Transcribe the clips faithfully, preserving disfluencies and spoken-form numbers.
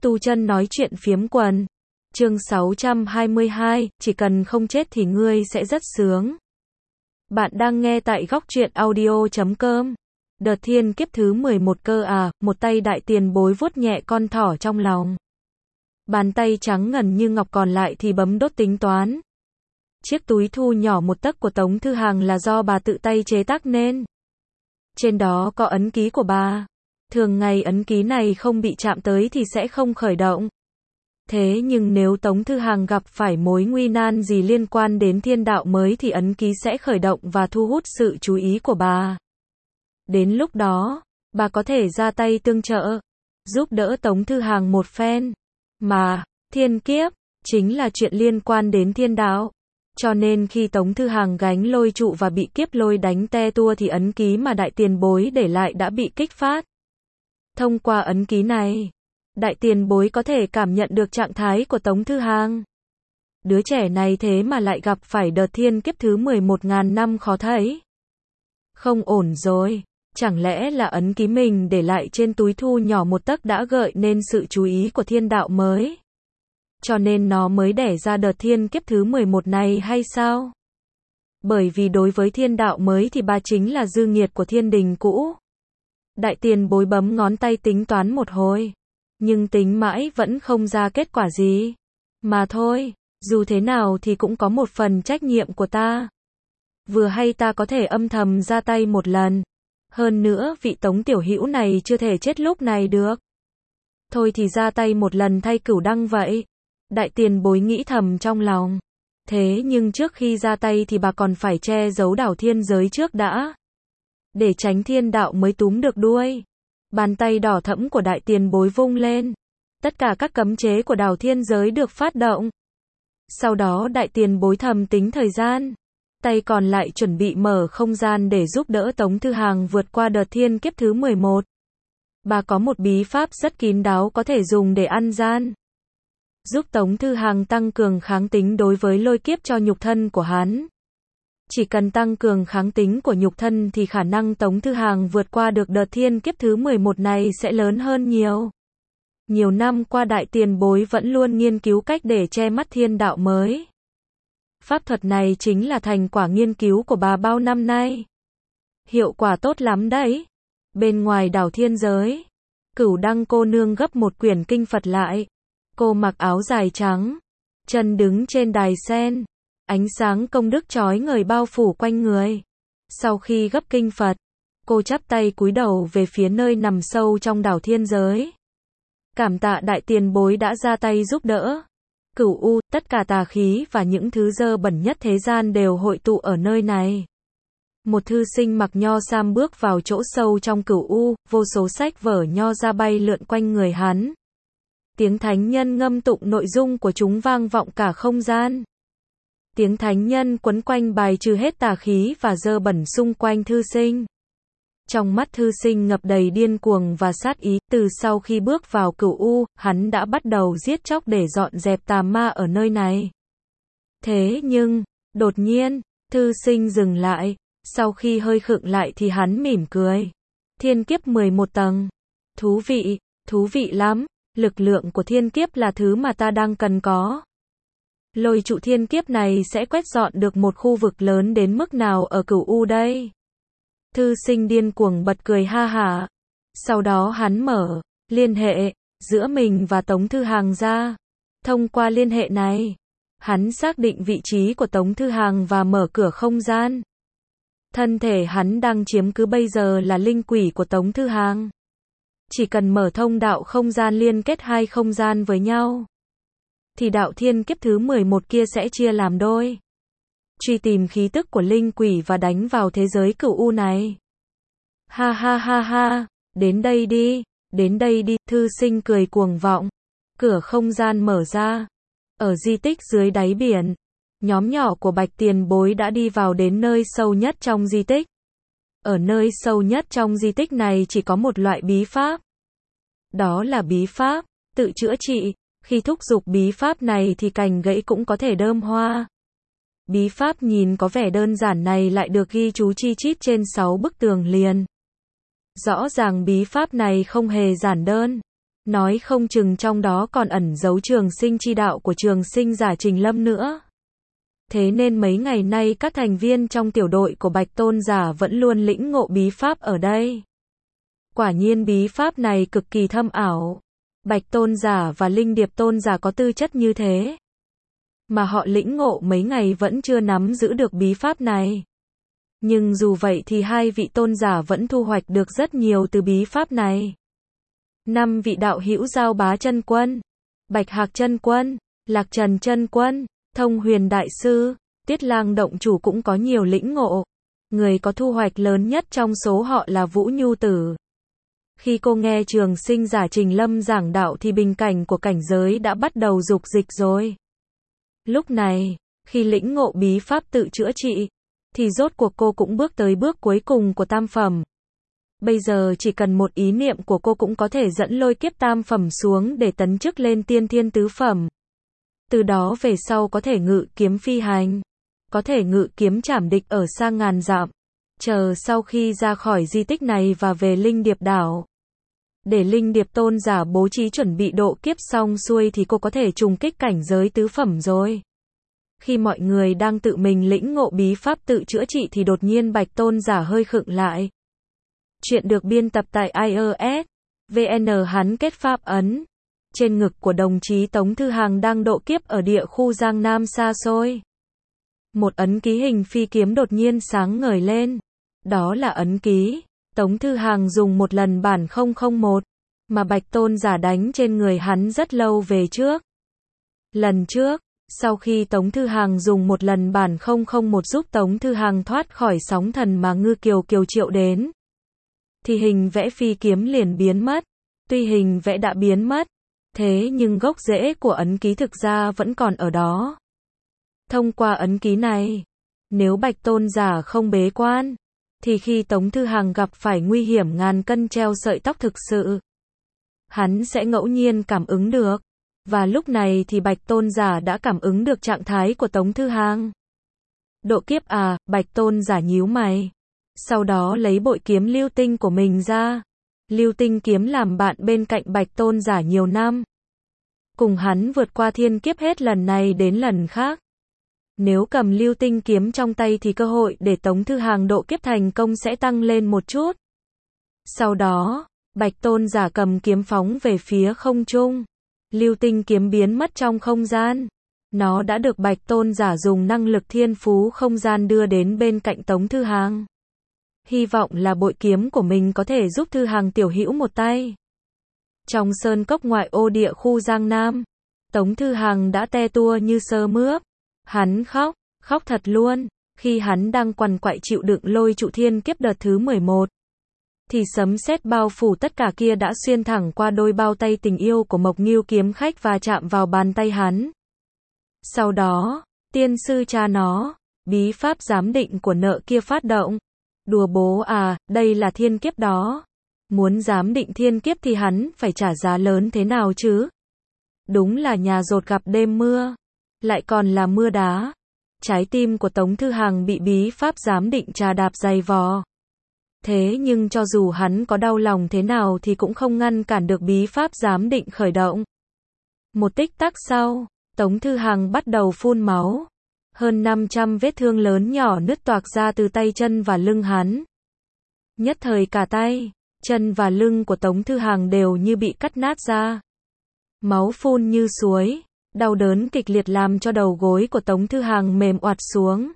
Tu chân nói chuyện phiếm quần. Chương sáu trăm hai mươi hai, chỉ cần không chết thì ngươi sẽ rất sướng. Bạn đang nghe tại góc truyện audio chấm com. Đợt thiên kiếp thứ mười một cơ à, một tay đại tiền bối vuốt nhẹ con thỏ trong lòng. Bàn tay trắng ngần như ngọc còn lại thì bấm đốt tính toán. Chiếc túi thu nhỏ một tấc của Tống Thư Hàng là do bà tự tay chế tác nên. Trên đó có ấn ký của bà. Thường ngày ấn ký này không bị chạm tới thì sẽ không khởi động. Thế nhưng nếu Tống Thư Hàng gặp phải mối nguy nan gì liên quan đến thiên đạo mới thì ấn ký sẽ khởi động và thu hút sự chú ý của bà. Đến lúc đó, bà có thể ra tay tương trợ, giúp đỡ Tống Thư Hàng một phen. Mà, thiên kiếp, chính là chuyện liên quan đến thiên đạo. Cho nên khi Tống Thư Hàng gánh lôi trụ và bị kiếp lôi đánh te tua thì ấn ký mà đại tiền bối để lại đã bị kích phát. Thông qua ấn ký này, đại tiền bối có thể cảm nhận được trạng thái của Tống Thư Hàng. Đứa trẻ này thế mà lại gặp phải đợt thiên kiếp thứ mười một ngàn năm khó thấy. Không ổn rồi, chẳng lẽ là ấn ký mình để lại trên túi thu nhỏ một tấc đã gợi nên sự chú ý của thiên đạo mới? Cho nên nó mới đẻ ra đợt thiên kiếp thứ mười một này hay sao? Bởi vì đối với thiên đạo mới thì bà chính là dư nghiệt của thiên đình cũ. Đại tiền bối bấm ngón tay tính toán một hồi, nhưng tính mãi vẫn không ra kết quả gì. Mà thôi, dù thế nào thì cũng có một phần trách nhiệm của ta. Vừa hay ta có thể âm thầm ra tay một lần. Hơn nữa vị Tống tiểu hữu này chưa thể chết lúc này được. Thôi thì ra tay một lần thay Cửu Đăng vậy. Đại tiền bối nghĩ thầm trong lòng. Thế nhưng trước khi ra tay thì bà còn phải che giấu đảo thiên giới trước đã. Để tránh thiên đạo mới túm được đuôi. Bàn tay đỏ thẫm của đại tiền bối vung lên. Tất cả các cấm chế của đảo thiên giới được phát động. Sau đó đại tiền bối thầm tính thời gian. Tay còn lại chuẩn bị mở không gian để giúp đỡ Tống Thư Hàng vượt qua đợt thiên kiếp thứ mười một. Bà có một bí pháp rất kín đáo có thể dùng để ăn gian. Giúp Tống Thư Hàng tăng cường kháng tính đối với lôi kiếp cho nhục thân của hắn. Chỉ cần tăng cường kháng tính của nhục thân thì khả năng Tống Thư Hàng vượt qua được đợt thiên kiếp thứ mười một này sẽ lớn hơn nhiều. Nhiều năm qua đại tiền bối vẫn luôn nghiên cứu cách để che mắt thiên đạo mới. Pháp thuật này chính là thành quả nghiên cứu của bà bao năm nay. Hiệu quả tốt lắm đấy. Bên ngoài đảo thiên giới, Cửu Đăng cô nương gấp một quyển kinh Phật lại. Cô mặc áo dài trắng, chân đứng trên đài sen. Ánh sáng công đức chói ngời bao phủ quanh người. Sau khi gấp kinh Phật, cô chắp tay cúi đầu về phía nơi nằm sâu trong đảo thiên giới. Cảm tạ đại tiền bối đã ra tay giúp đỡ. Cửu U, tất cả tà khí và những thứ dơ bẩn nhất thế gian đều hội tụ ở nơi này. Một thư sinh mặc nho sam bước vào chỗ sâu trong Cửu U, vô số sách vở nho ra bay lượn quanh người hắn. Tiếng thánh nhân ngâm tụng nội dung của chúng vang vọng cả không gian. Tiếng thánh nhân quấn quanh bài trừ hết tà khí và dơ bẩn xung quanh thư sinh. Trong mắt thư sinh ngập đầy điên cuồng và sát ý, từ sau khi bước vào Cửu U, hắn đã bắt đầu giết chóc để dọn dẹp tà ma ở nơi này. Thế nhưng, đột nhiên, thư sinh dừng lại, sau khi hơi khựng lại thì hắn mỉm cười. Thiên kiếp mười một tầng. Thú vị, thú vị lắm, lực lượng của thiên kiếp là thứ mà ta đang cần có. Lôi trụ thiên kiếp này sẽ quét dọn được một khu vực lớn đến mức nào ở Cửu U đây? Thư sinh điên cuồng bật cười ha hả. Sau đó hắn mở liên hệ giữa mình và Tống Thư Hàng ra. Thông qua liên hệ này, hắn xác định vị trí của Tống Thư Hàng và mở cửa không gian. Thân thể hắn đang chiếm cứ bây giờ là linh quỷ của Tống Thư Hàng. Chỉ cần mở thông đạo không gian liên kết hai không gian với nhau, thì đạo thiên kiếp thứ mười một kia sẽ chia làm đôi. Truy tìm khí tức của linh quỷ và đánh vào thế giới Cửu U này. Ha ha ha ha, đến đây đi, đến đây đi, thư sinh cười cuồng vọng. Cửa không gian mở ra. Ở di tích dưới đáy biển, nhóm nhỏ của Bạch tiền bối đã đi vào đến nơi sâu nhất trong di tích. Ở nơi sâu nhất trong di tích này chỉ có một loại bí pháp. Đó là bí pháp tự chữa trị. Khi thúc giục bí pháp này thì cành gãy cũng có thể đơm hoa. Bí pháp nhìn có vẻ đơn giản này lại được ghi chú chi chít trên sáu bức tường liền. Rõ ràng bí pháp này không hề giản đơn. Nói không chừng trong đó còn ẩn giấu trường sinh chi đạo của trường sinh giả Trình Lâm nữa. Thế nên mấy ngày nay các thành viên trong tiểu đội của Bạch Tôn giả vẫn luôn lĩnh ngộ bí pháp ở đây. Quả nhiên bí pháp này cực kỳ thâm ảo. Bạch Tôn giả và Linh Điệp Tôn giả có tư chất như thế, mà họ lĩnh ngộ mấy ngày vẫn chưa nắm giữ được bí pháp này. Nhưng dù vậy thì hai vị tôn giả vẫn thu hoạch được rất nhiều từ bí pháp này. Năm vị đạo hữu Giao Bá Chân Quân, Bạch Hạc Chân Quân, Lạc Trần Chân Quân, Thông Huyền Đại Sư, Tiết Lang Động Chủ cũng có nhiều lĩnh ngộ. Người có thu hoạch lớn nhất trong số họ là Vũ Nhu Tử. Khi cô nghe trường sinh giả Trình Lâm giảng đạo thì bình cảnh của cảnh giới đã bắt đầu dục dịch rồi. Lúc này, khi lĩnh ngộ bí pháp tự chữa trị, thì rốt cuộc cô cũng bước tới bước cuối cùng của tam phẩm. Bây giờ chỉ cần một ý niệm của cô cũng có thể dẫn lôi kiếp tam phẩm xuống để tấn chức lên tiên thiên tứ phẩm. Từ đó về sau có thể ngự kiếm phi hành, có thể ngự kiếm trảm địch ở xa ngàn dặm. Chờ sau khi ra khỏi di tích này và về Linh Điệp đảo, để Linh Điệp Tôn giả bố trí chuẩn bị độ kiếp xong xuôi thì cô có thể trùng kích cảnh giới tứ phẩm rồi. Khi mọi người đang tự mình lĩnh ngộ bí pháp tự chữa trị thì đột nhiên Bạch Tôn giả hơi khựng lại. Chuyện được biên tập tại i o s chấm vn. Hắn kết pháp ấn trên ngực của đồng chí Tống Thư Hàng đang độ kiếp ở địa khu Giang Nam xa xôi. Một ấn ký hình phi kiếm đột nhiên sáng ngời lên. Đó là ấn ký Tống Thư Hàng dùng một lần bản không không một, mà Bạch Tôn giả đánh trên người hắn rất lâu về trước. Lần trước, sau khi Tống Thư Hàng dùng một lần bản không không một giúp Tống Thư Hàng thoát khỏi sóng thần mà Ngư Kiều Kiều triệu đến, thì hình vẽ phi kiếm liền biến mất. Tuy hình vẽ đã biến mất, thế nhưng gốc rễ của ấn ký thực ra vẫn còn ở đó. Thông qua ấn ký này, nếu Bạch Tôn giả không bế quan, thì khi Tống Thư Hàng gặp phải nguy hiểm ngàn cân treo sợi tóc thực sự, hắn sẽ ngẫu nhiên cảm ứng được. Và lúc này thì Bạch Tôn giả đã cảm ứng được trạng thái của Tống Thư Hàng. Độ kiếp à, Bạch Tôn giả nhíu mày. Sau đó lấy bội kiếm lưu tinh của mình ra. Lưu tinh kiếm làm bạn bên cạnh Bạch Tôn giả nhiều năm, cùng hắn vượt qua thiên kiếp hết lần này đến lần khác. Nếu cầm lưu tinh kiếm trong tay thì cơ hội để Tống Thư Hàng độ kiếp thành công sẽ tăng lên một chút. Sau đó, Bạch Tôn giả cầm kiếm phóng về phía không trung. Lưu tinh kiếm biến mất trong không gian. Nó đã được Bạch Tôn giả dùng năng lực thiên phú không gian đưa đến bên cạnh Tống Thư Hàng. Hy vọng là bội kiếm của mình có thể giúp Thư Hàng tiểu hữu một tay. Trong sơn cốc ngoại ô địa khu Giang Nam, Tống Thư Hàng đã te tua như sơ mướp. Hắn khóc, khóc thật luôn. Khi hắn đang quằn quại chịu đựng lôi trụ thiên kiếp đợt thứ mười một, thì sấm sét bao phủ tất cả kia đã xuyên thẳng qua đôi bao tay tình yêu của Mộc Ngưu kiếm khách và chạm vào bàn tay hắn. Sau đó, tiên sư cha nó, bí pháp giám định của nợ kia phát động. Đùa bố à, đây là thiên kiếp đó. Muốn giám định thiên kiếp thì hắn phải trả giá lớn thế nào chứ? Đúng là nhà dột gặp đêm mưa, lại còn là mưa đá. Trái tim của Tống Thư Hàng bị bí pháp giám định trà đạp dày vò. Thế nhưng cho dù hắn có đau lòng thế nào thì cũng không ngăn cản được bí pháp giám định khởi động. Một tích tắc sau, Tống Thư Hàng bắt đầu phun máu. Hơn năm trăm vết thương lớn nhỏ nứt toạc ra từ tay chân và lưng hắn. Nhất thời cả tay, chân và lưng của Tống Thư Hàng đều như bị cắt nát ra. Máu phun như suối, đau đớn kịch liệt làm cho đầu gối của Tống Thư Hàng mềm oặt xuống.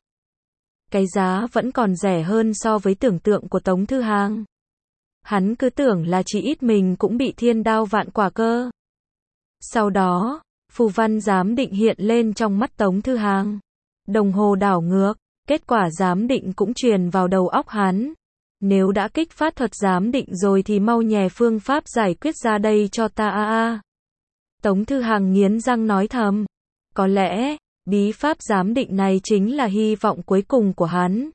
Cái giá vẫn còn rẻ hơn so với tưởng tượng của Tống Thư Hàng. Hắn cứ tưởng là chỉ ít mình cũng bị thiên đao vạn quả cơ. Sau đó, phù văn giám định hiện lên trong mắt Tống Thư Hàng. Đồng hồ đảo ngược, kết quả giám định cũng truyền vào đầu óc hắn. Nếu đã kích phát thuật giám định rồi thì mau nhè phương pháp giải quyết ra đây cho ta a a. Tống Thư Hàng nghiến răng nói thầm. Có lẽ, bí pháp giám định này chính là hy vọng cuối cùng của hắn.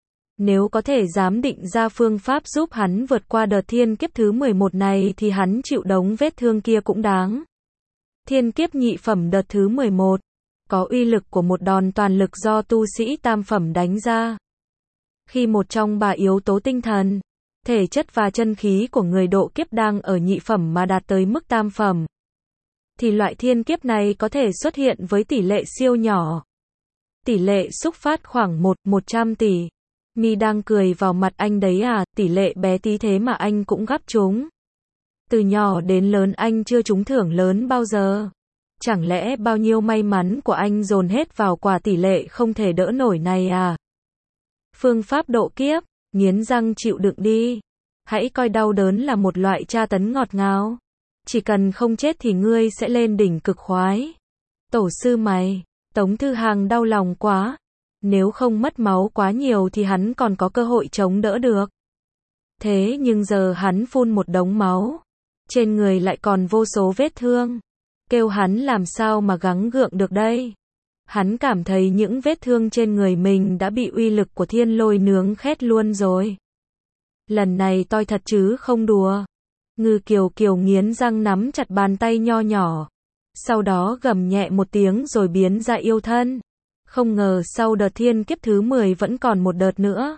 Nếu có thể giám định ra phương pháp giúp hắn vượt qua đợt thiên kiếp thứ mười một này thì hắn chịu đống vết thương kia cũng đáng. Thiên kiếp nhị phẩm đợt thứ mười một, có uy lực của một đòn toàn lực do tu sĩ tam phẩm đánh ra. Khi một trong ba yếu tố tinh thần, Thể chất và chân khí của người độ kiếp đang ở nhị phẩm mà đạt tới mức tam phẩm, thì loại thiên kiếp này có thể xuất hiện với tỷ lệ siêu nhỏ. Tỷ lệ xúc phát khoảng một, một trăm tỷ. Mi đang cười vào mặt anh đấy à, tỷ lệ bé tí thế mà anh cũng gắp trúng. Từ nhỏ đến lớn anh chưa trúng thưởng lớn bao giờ. Chẳng lẽ bao nhiêu may mắn của anh dồn hết vào quả tỷ lệ không thể đỡ nổi này à? Phương pháp độ kiếp, nghiến răng chịu đựng đi. Hãy coi đau đớn là một loại tra tấn ngọt ngào. Chỉ cần không chết thì ngươi sẽ lên đỉnh cực khoái. Tổ sư mày, Tống Thư Hàng đau lòng quá. Nếu không mất máu quá nhiều thì hắn còn có cơ hội chống đỡ được. Thế nhưng giờ hắn phun một đống máu. Trên người lại còn vô số vết thương. Kêu hắn làm sao mà gắng gượng được đây. Hắn cảm thấy những vết thương trên người mình đã bị uy lực của thiên lôi nướng khét luôn rồi. Lần này toi thật chứ không đùa. Ngư Kiều Kiều nghiến răng nắm chặt bàn tay nho nhỏ. Sau đó gầm nhẹ một tiếng rồi biến ra yêu thân. Không ngờ sau đợt thiên kiếp thứ mười vẫn còn một đợt nữa.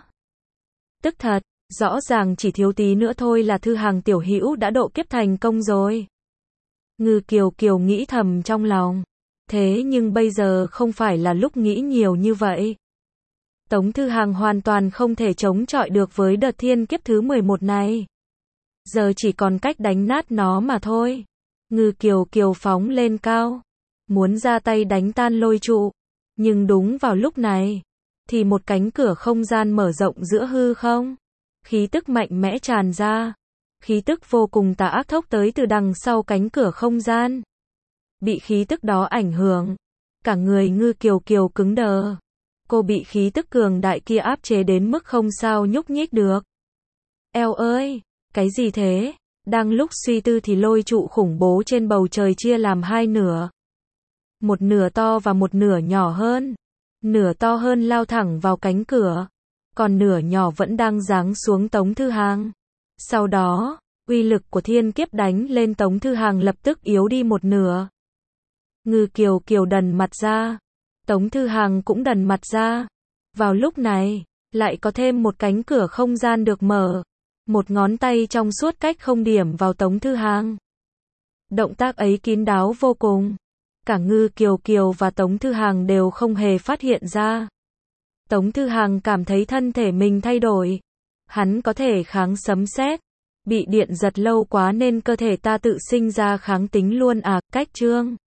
Tức thật, rõ ràng chỉ thiếu tí nữa thôi là Thư Hàng tiểu hữu đã độ kiếp thành công rồi. Ngư Kiều Kiều nghĩ thầm trong lòng. Thế nhưng bây giờ không phải là lúc nghĩ nhiều như vậy. Tống Thư Hàng hoàn toàn không thể chống chọi được với đợt thiên kiếp thứ mười một này. Giờ chỉ còn cách đánh nát nó mà thôi. Ngư Kiều Kiều phóng lên cao. Muốn ra tay đánh tan lôi trụ. Nhưng đúng vào lúc này. Thì một cánh cửa không gian mở rộng giữa hư không. Khí tức mạnh mẽ tràn ra. Khí tức vô cùng tà ác thốc tới từ đằng sau cánh cửa không gian. Bị khí tức đó ảnh hưởng. Cả người Ngư Kiều Kiều cứng đờ. Cô bị khí tức cường đại kia áp chế đến mức không sao nhúc nhích được. Eo ơi! Cái gì thế? Đang lúc suy tư thì lôi trụ khủng bố trên bầu trời chia làm hai nửa. Một nửa to và một nửa nhỏ hơn. Nửa to hơn lao thẳng vào cánh cửa. Còn nửa nhỏ vẫn đang giáng xuống Tống Thư Hàng. Sau đó, uy lực của thiên kiếp đánh lên Tống Thư Hàng lập tức yếu đi một nửa. Ngư Kiều Kiều đần mặt ra. Tống Thư Hàng cũng đần mặt ra. Vào lúc này, lại có thêm một cánh cửa không gian được mở. Một ngón tay trong suốt cách không điểm vào Tống Thư Hàng. Động tác ấy kín đáo vô cùng. Cả Ngư Kiều Kiều và Tống Thư Hàng đều không hề phát hiện ra. Tống Thư Hàng cảm thấy thân thể mình thay đổi. Hắn có thể kháng sấm sét. Bị điện giật lâu quá nên cơ thể ta tự sinh ra kháng tính luôn à, cách chương.